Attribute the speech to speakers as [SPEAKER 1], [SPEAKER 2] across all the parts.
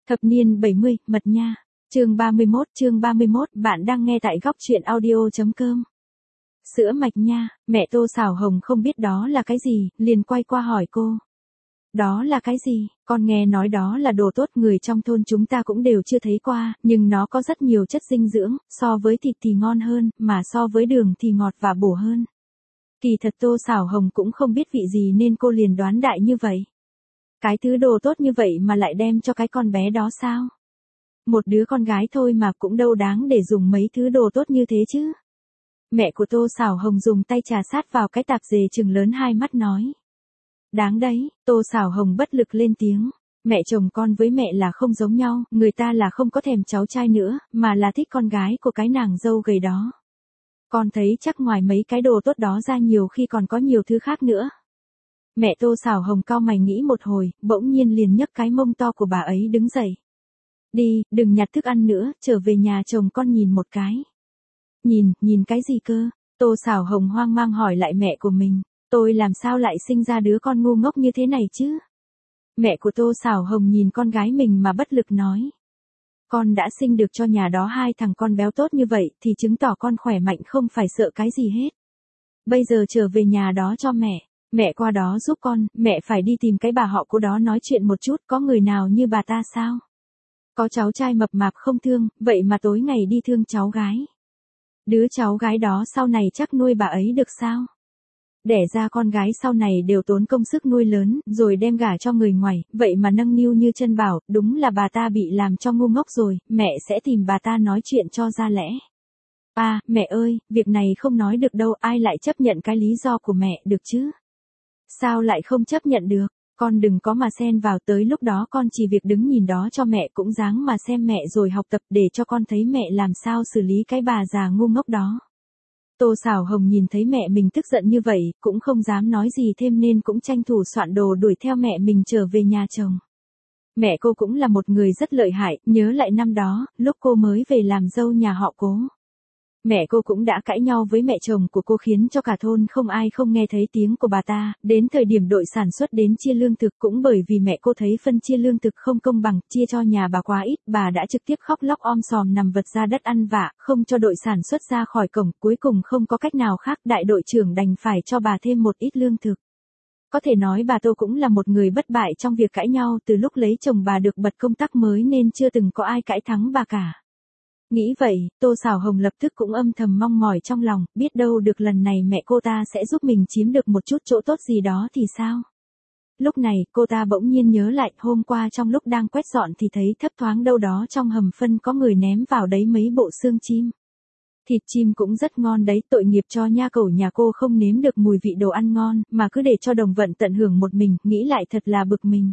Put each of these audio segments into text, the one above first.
[SPEAKER 1] Thập niên 70, mật nha. Chương 31, bạn đang nghe tại góc truyện audio.com. Sữa mạch nha, mẹ Tô Sảo Hồng không biết đó là cái gì, liền quay qua hỏi cô. Đó là cái gì, con nghe nói đó là đồ tốt, người trong thôn chúng ta cũng đều chưa thấy qua, nhưng nó có rất nhiều chất dinh dưỡng, so với thịt thì ngon hơn, mà so với đường thì ngọt và bổ hơn. Kỳ thật Tô Sảo Hồng cũng không biết vị gì nên cô liền đoán đại như vậy. Cái thứ đồ tốt như vậy mà lại đem cho cái con bé đó sao? Một đứa con gái thôi mà cũng đâu đáng để dùng mấy thứ đồ tốt như thế chứ. Mẹ của Tô Sảo Hồng dùng tay trà sát vào cái tạp dề trừng lớn hai mắt nói. Đáng đấy, Tô Sảo Hồng bất lực lên tiếng. Mẹ chồng con với mẹ là không giống nhau, người ta là không có thèm cháu trai nữa, mà là thích con gái của cái nàng dâu gầy đó. Con thấy chắc ngoài mấy cái đồ tốt đó ra nhiều khi còn có nhiều thứ khác nữa. Mẹ Tô Sảo Hồng cau mày nghĩ một hồi, bỗng nhiên liền nhấc cái mông to của bà ấy đứng dậy. Đi, đừng nhặt thức ăn nữa, trở về nhà chồng con nhìn một cái. Nhìn cái gì cơ? Tô Sảo Hồng hoang mang hỏi lại mẹ của mình. Tôi làm sao lại sinh ra đứa con ngu ngốc như thế này chứ? Mẹ của Tô Sảo Hồng nhìn con gái mình mà bất lực nói. Con đã sinh được cho nhà đó hai thằng con béo tốt như vậy thì chứng tỏ con khỏe mạnh không phải sợ cái gì hết. Bây giờ trở về nhà đó cho mẹ qua đó giúp con, mẹ phải đi tìm cái bà họ cô đó nói chuyện một chút, có người nào như bà ta sao? Có cháu trai mập mạp không thương, vậy mà tối ngày đi thương cháu gái. Đứa cháu gái đó sau này chắc nuôi bà ấy được sao? Đẻ ra con gái sau này đều tốn công sức nuôi lớn, rồi đem gả cho người ngoài, vậy mà nâng niu như chân bảo, đúng là bà ta bị làm cho ngu ngốc rồi, mẹ sẽ tìm bà ta nói chuyện cho ra lẽ. À, mẹ ơi, việc này không nói được đâu, ai lại chấp nhận cái lý do của mẹ được chứ? Sao lại không chấp nhận được? Con đừng có mà xen vào, tới lúc đó con chỉ việc đứng nhìn đó cho mẹ cũng dáng mà xem mẹ rồi học tập để cho con thấy mẹ làm sao xử lý cái bà già ngu ngốc đó. Tô Sảo Hồng nhìn thấy mẹ mình tức giận như vậy, cũng không dám nói gì thêm nên cũng tranh thủ soạn đồ đuổi theo mẹ mình trở về nhà chồng. Mẹ cô cũng là một người rất lợi hại, nhớ lại năm đó, lúc cô mới về làm dâu nhà họ Cố. Mẹ cô cũng đã cãi nhau với mẹ chồng của cô khiến cho cả thôn không ai không nghe thấy tiếng của bà ta, đến thời điểm đội sản xuất đến chia lương thực cũng bởi vì mẹ cô thấy phân chia lương thực không công bằng, chia cho nhà bà quá ít, bà đã trực tiếp khóc lóc om sòm nằm vật ra đất ăn vạ, không cho đội sản xuất ra khỏi cổng, cuối cùng không có cách nào khác, đại đội trưởng đành phải cho bà thêm một ít lương thực. Có thể nói bà Tô cũng là một người bất bại trong việc cãi nhau, từ lúc lấy chồng bà được bật công tác mới nên chưa từng có ai cãi thắng bà cả. Nghĩ vậy, Tô Sảo Hồng lập tức cũng âm thầm mong mỏi trong lòng, biết đâu được lần này mẹ cô ta sẽ giúp mình chiếm được một chút chỗ tốt gì đó thì sao? Lúc này, cô ta bỗng nhiên nhớ lại, hôm qua trong lúc đang quét dọn thì thấy thấp thoáng đâu đó trong hầm phân có người ném vào đấy mấy bộ xương chim. Thịt chim cũng rất ngon đấy, tội nghiệp cho nha cẩu nhà cô không nếm được mùi vị đồ ăn ngon, mà cứ để cho Đồng Vận tận hưởng một mình, nghĩ lại thật là bực mình.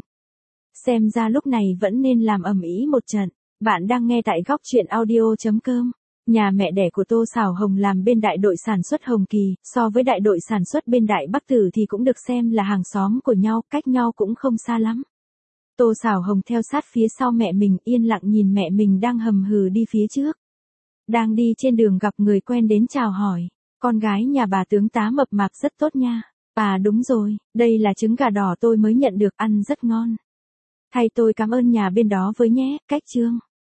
[SPEAKER 1] Xem ra lúc này vẫn nên làm ầm ĩ một trận. Bạn đang nghe tại góc truyện audio.com. Nhà mẹ đẻ của Tô Sảo Hồng làm bên đại đội sản xuất Hồng Kỳ, so với đại đội sản xuất bên Đại Bắc Tử thì cũng được xem là hàng xóm của nhau, cách nhau cũng không xa lắm. Tô Sảo Hồng theo sát phía sau mẹ mình, yên lặng nhìn mẹ mình đang hầm hừ đi phía trước. Đang đi trên đường gặp người quen đến chào hỏi, con gái nhà bà tướng tá mập mạp rất tốt nha. À đúng rồi, đây là trứng gà đỏ tôi mới nhận được, ăn rất ngon. Thay tôi cảm ơn nhà bên đó với nhé, cách Trương.